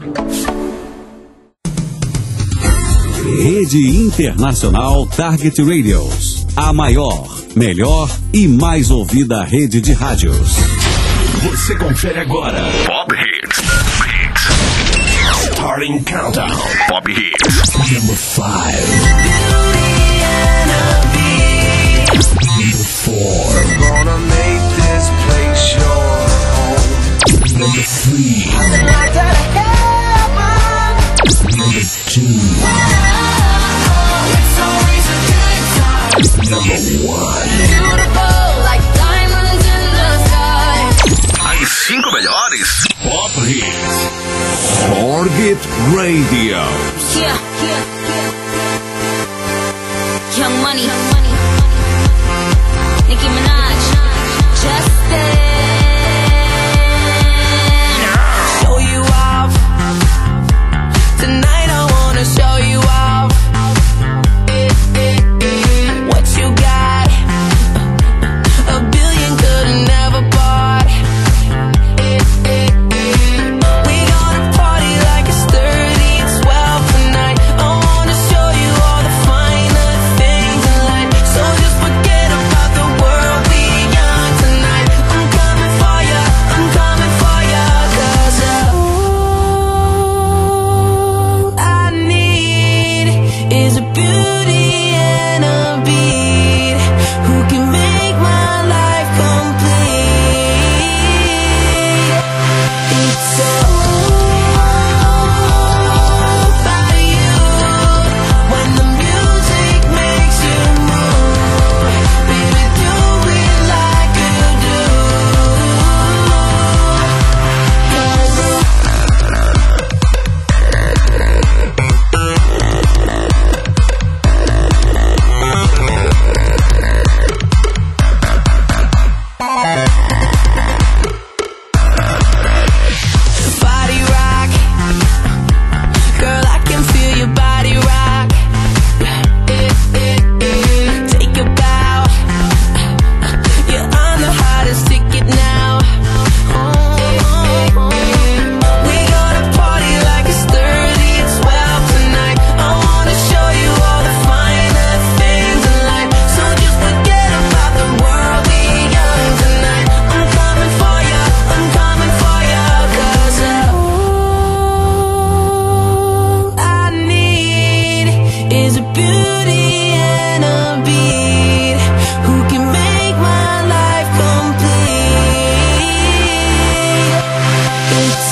Rede Internacional Target Radios. A maior, melhor e mais ouvida rede de rádios. Você confere agora. Pop Hits. Starting Countdown. Pop Hits. Number 5. Number 4. We're gonna make this place your home. Number 3. Number 2. Number 1. Beautiful like diamonds in the sky. As 5 melhores Pop Hits. Target Radio. Yeah. Young Money. Nicki Minaj. Justin. Show you off. Tonight I wanna show you off. What you got? A billion could've never bought. We gonna party like it's 30 and 12 tonight. I wanna show you all the finer things in life. So just forget about the world, we young tonight. I'm coming for ya, 'cause all I need is a beauty and a beat who can make my life complete. It's all about you. When the music makes you move, baby, do it like you do. 'Cause body rock, girl, I can feel your body rock. Take a bow, you're on the hottest ticket now. We gonna party like it's 30 and 12 tonight. I wanna show you all the finer things in life. So just forget about the world, we young tonight. I'm coming for ya, 'cause all I need is a beauty and a beat who can make my life complete. It's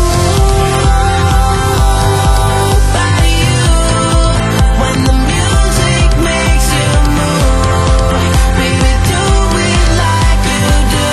all about you. When the music makes you move, baby, do it like you do.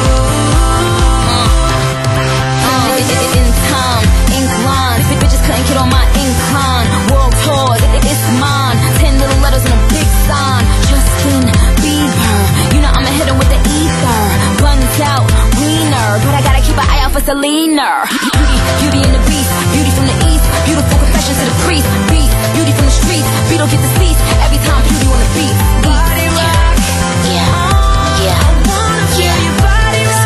In time, ink line. Bitches couldn't get on my incline. World tour, it's mine. 10 little letters and a big sign. Justin Bieber. You know I'ma hit him with the ether. Guns out, wiener. But I gotta keep an eye out for Selena. Beauty and the beast. Beauty from the east. Beautiful confessions to the priest. Beast. Beauty from the streets. Beetle get deceased. Every time beauty on the beat. Body rock. Yeah. I wanna feel your body rock.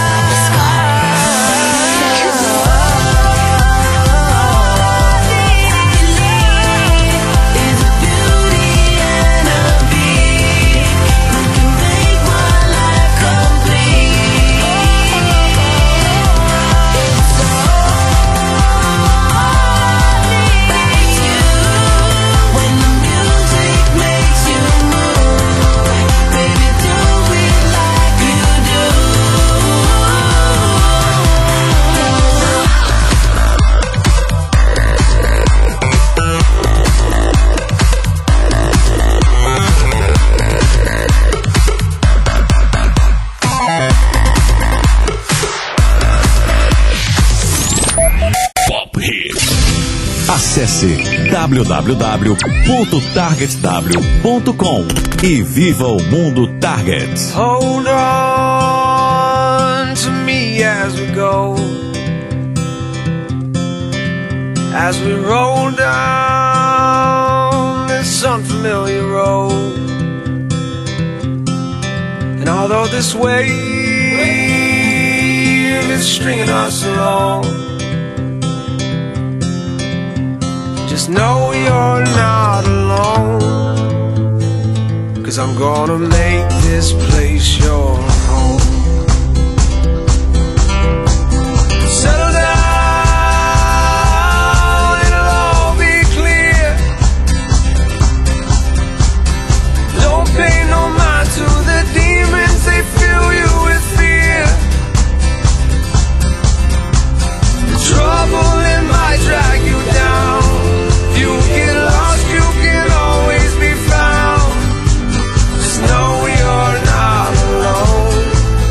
Acesse www.targetw.com e viva o mundo Target. Hold on to me as we go, as we roll down this unfamiliar road. And although this wave is stringing us along, Just know you're not alone, 'cause I'm gonna make this place your home. Settle down, it'll all be clear. Don't pay no mind to the demons, they fill you with fear. Trouble, it might drag you down. If you get lost, you can always be found. Just know you're not alone.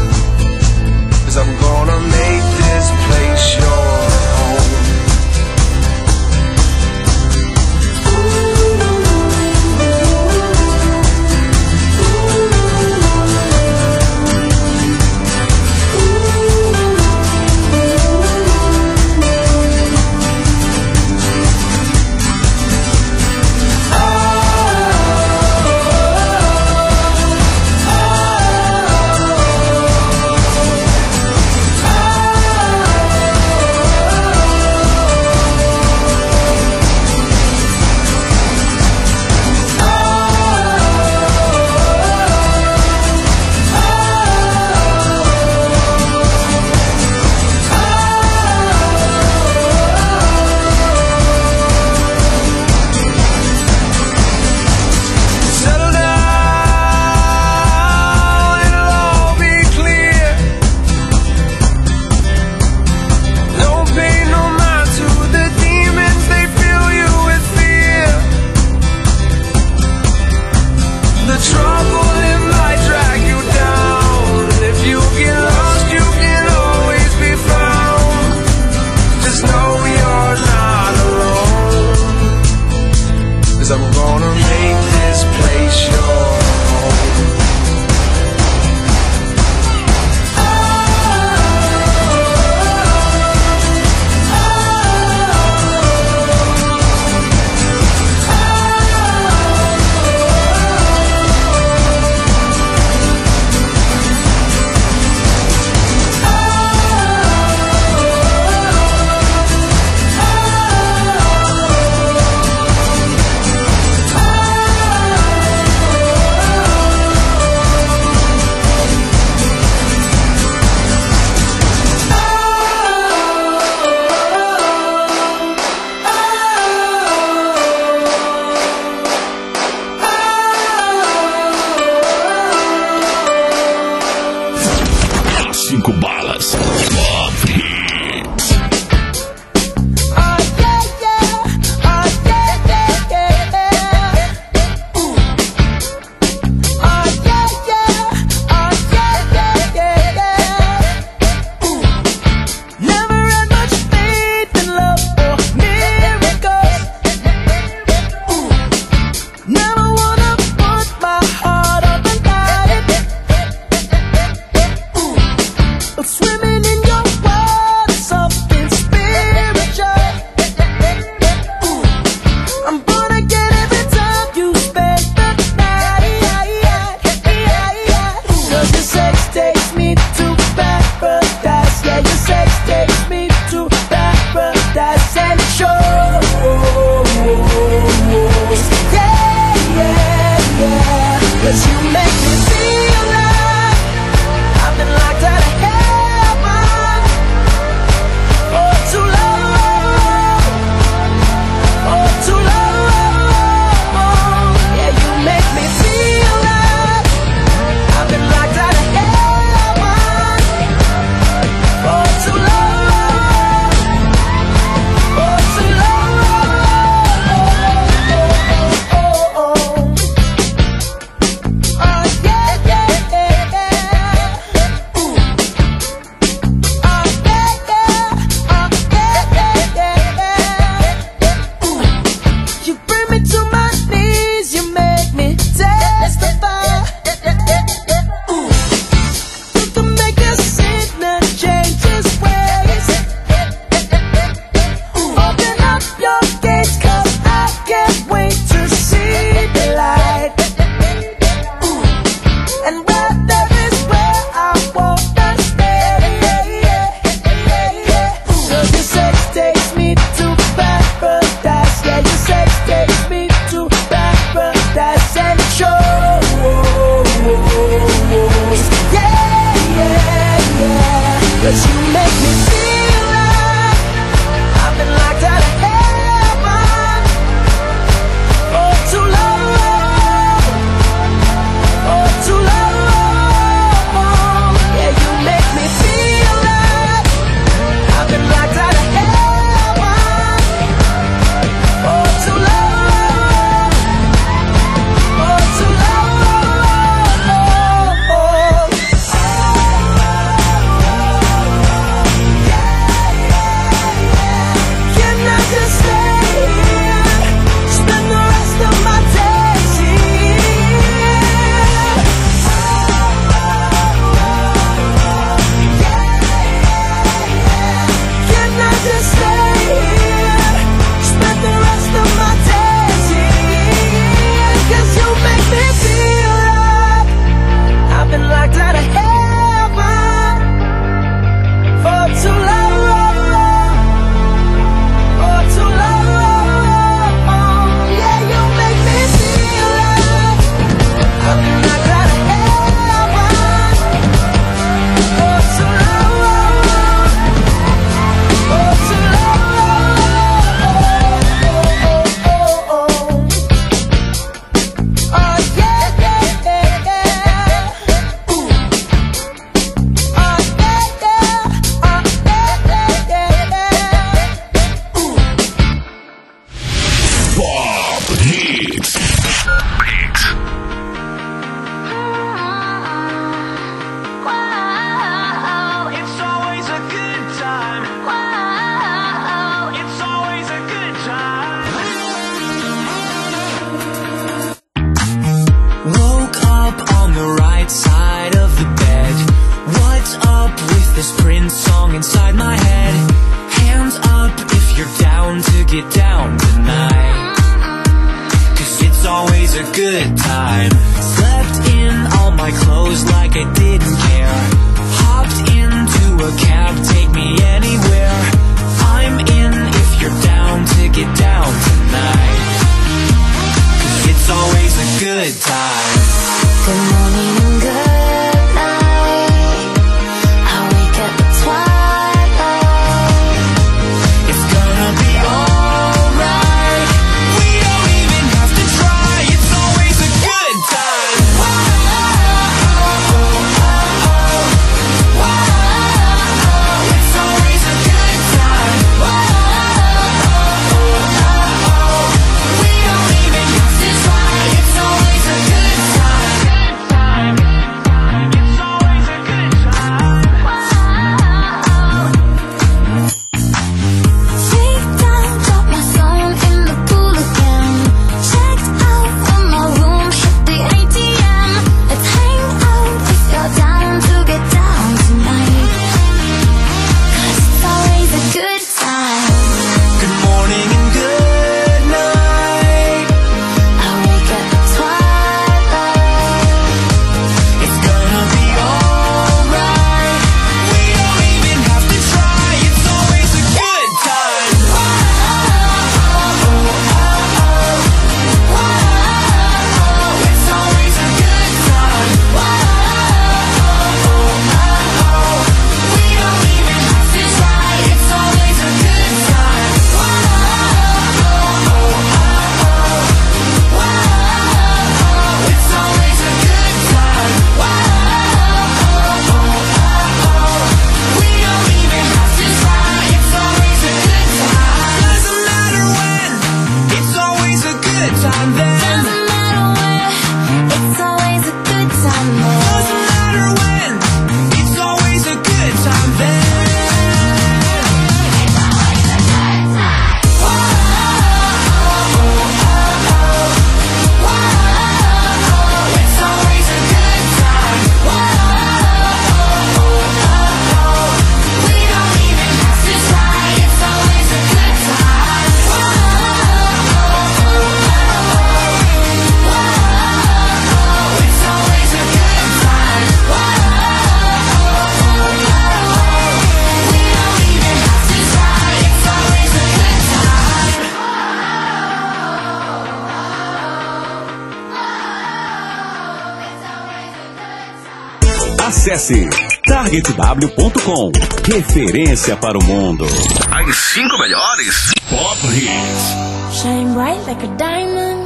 Acesse targetw.com. Referência para o mundo. As 5 melhores Pop Hits. Shine bright like a diamond.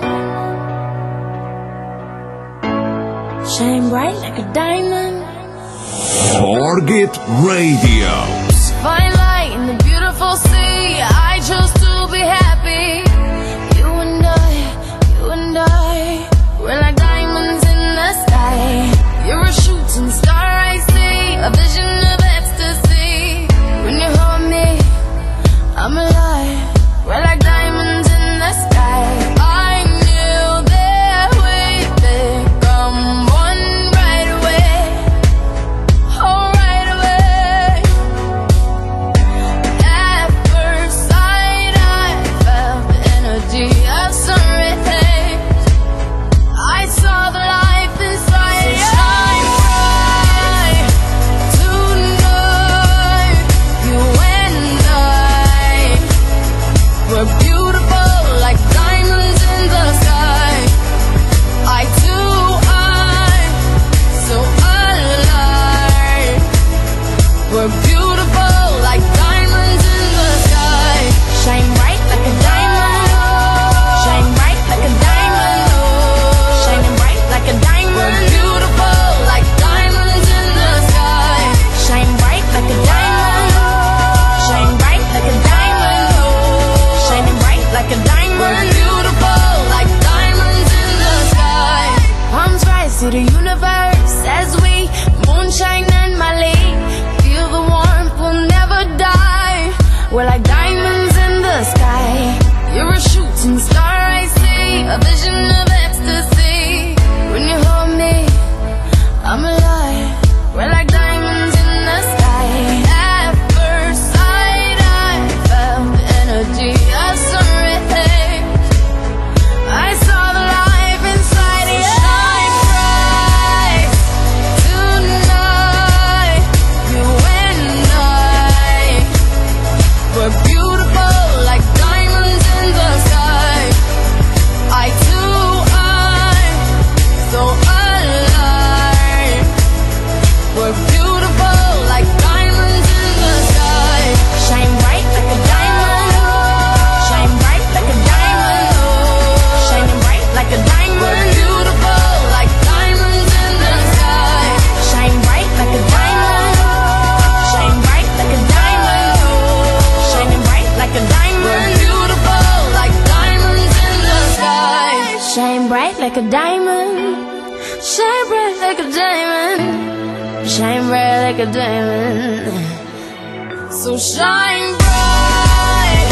Shine bright like a diamond. Target Radio. Fine light in the beautiful sea. I chose to be happy. You and I, we're like diamonds in the sky. You're a shooting star, I see, a vision of ecstasy. When you hold me, I'm alive. We're like diamonds in the sky. I knew that we'd become one right away. Oh, right away. At first sight, I felt the energy of sun rays. I saw the life inside you. Shine bright tonight. You and I, we're beautiful like diamonds in the sky. Eye to eye, so alive. We're beautiful like diamonds in the sky. Shine bright like a diamond. Shine bright like a diamond. Shining bright like a diamond. We're beautiful like diamonds in the sky. Shine bright like a diamond. Shine bright like a diamond. Shining bright like a diamond. We're beautiful like diamonds in the sky. Palms rise to the universe as we moonshine and Mali. Feel the warmth, we'll never die. We're like diamonds in the sky. You're a shooting star, I see, a vision of ecstasy. When you hold me, I'm alive. We're like diamonds in the sky. At first sight, I felt the energy of sun rays. I saw the life inside you. Shine bright tonight. You and I, we're beautiful like diamonds in the sky. Eye to eye, so alive. We're beautiful like diamonds in the sky. Shine bright like a diamond. Shine bright like a diamond. Shining bright like a diamond. We're beautiful like diamonds in the sky. Shine bright like a diamond. Shine bright like a diamond. Shining bright like a diamond. We're beautiful like diamonds in the sky. Shine bright like a diamond. Shine bright like a diamond. Shine bright like a diamond. So shine bright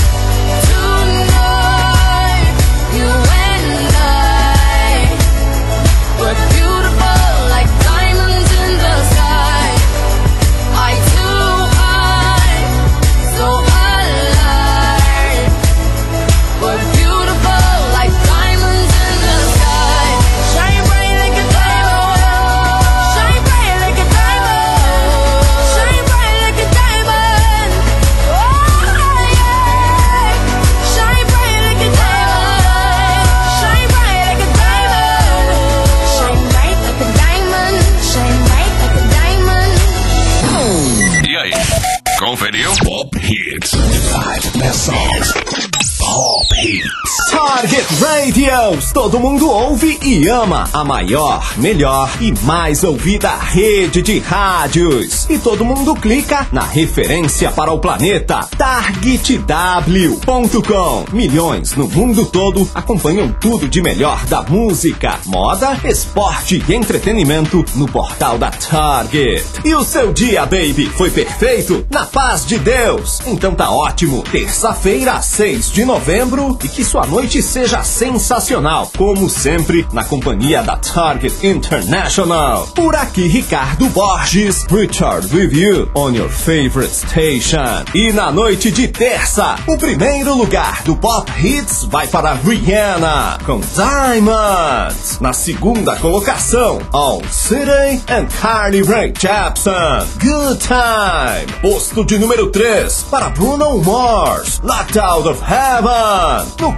tonight. You and I, we're beautiful like diamonds in the sky. Eye to eye, so alive. We're beautiful like diamonds in the sky. Shine bright like a diamond. Shine bright like a diamond. Shine bright like a diamond. Oh yeah. Shine bright like a diamond. Shine bright like a diamond. Shine bright like a diamond. Shine bright like a diamond. E aí, conferiu? Pop Hits. 5 best songs. Pop Hits. Target Radios, todo mundo ouve e ama a maior, melhor e mais ouvida rede de rádios. E todo mundo clica na referência para o planeta, targetw.com. Milhões no mundo todo acompanham tudo de melhor da música, moda, esporte e entretenimento no portal da Target. E o seu dia, baby, foi perfeito? Na paz de Deus? Então tá ótimo. Terça-feira, 6 de novembro, e que sua noite seja sensacional, como sempre, na companhia da Target International. Por aqui, Ricardo Borges, Richard with you on your favorite station. E na noite de terça, o primeiro lugar do Pop Hits vai para Rihanna, com Diamonds. Na segunda colocação, All City and Carly Rae Jepsen, Good Time. Posto de número 3 para Bruno Mars, Locked Out of Heaven. No quarto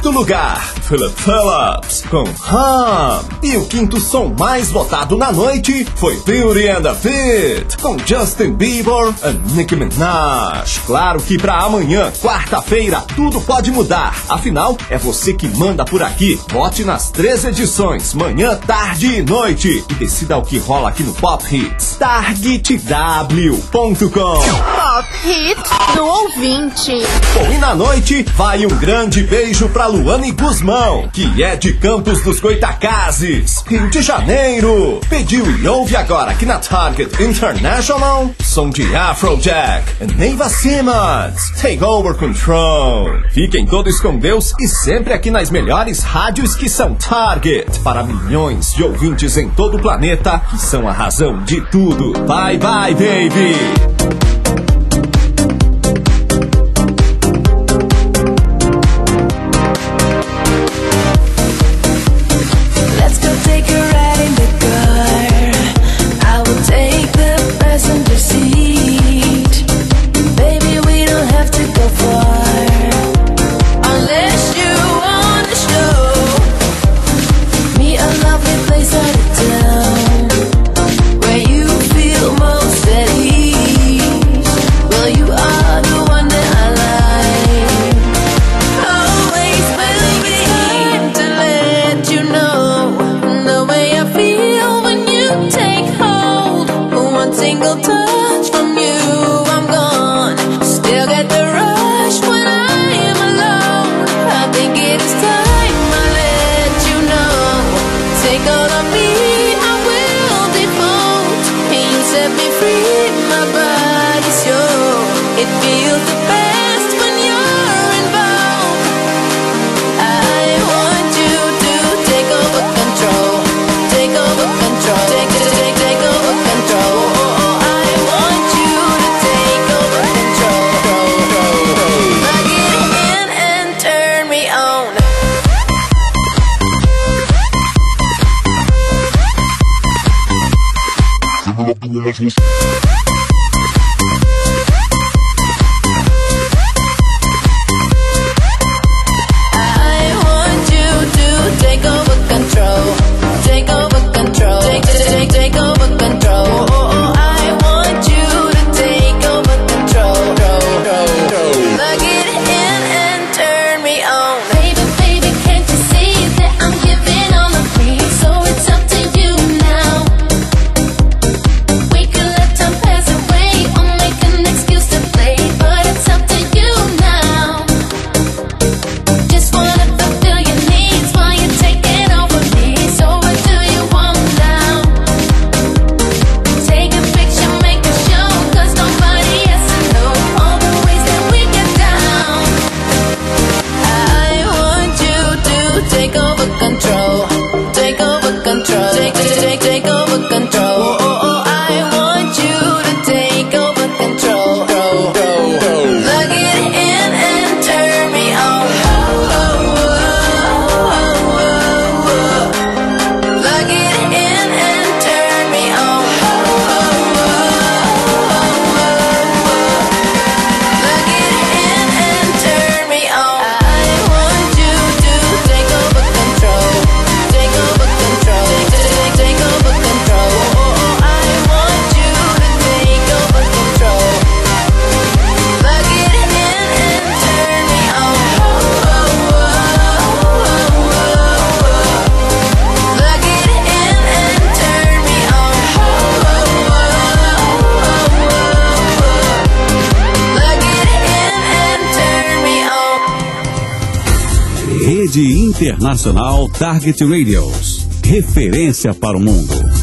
quarto lugar, Philip Phillips com Hum. E o quinto som mais votado na noite foi Beauty and the Beat com Justin Bieber e Nicki Minaj. Claro que pra amanhã, quarta-feira, tudo pode mudar. Afinal, é você que manda por aqui. Vote nas 3 edições, manhã, tarde e noite. E decida o que rola aqui no Pop Hits. targetw.com. Pop Hits do ouvinte. Bom, e na noite, vai um grande beijo pra Luane Guzmão, que é de Campos dos Goitacazes, Rio de Janeiro. Pediu e ouve agora aqui na Target International, som de Afrojack e Neva Simmons, Take Over Control. Fiquem todos com Deus e sempre aqui nas melhores rádios que são Target, para milhões de ouvintes em todo o planeta, que são a razão de tudo. Bye bye, baby! Rede Internacional Target Radios. Referência para o mundo.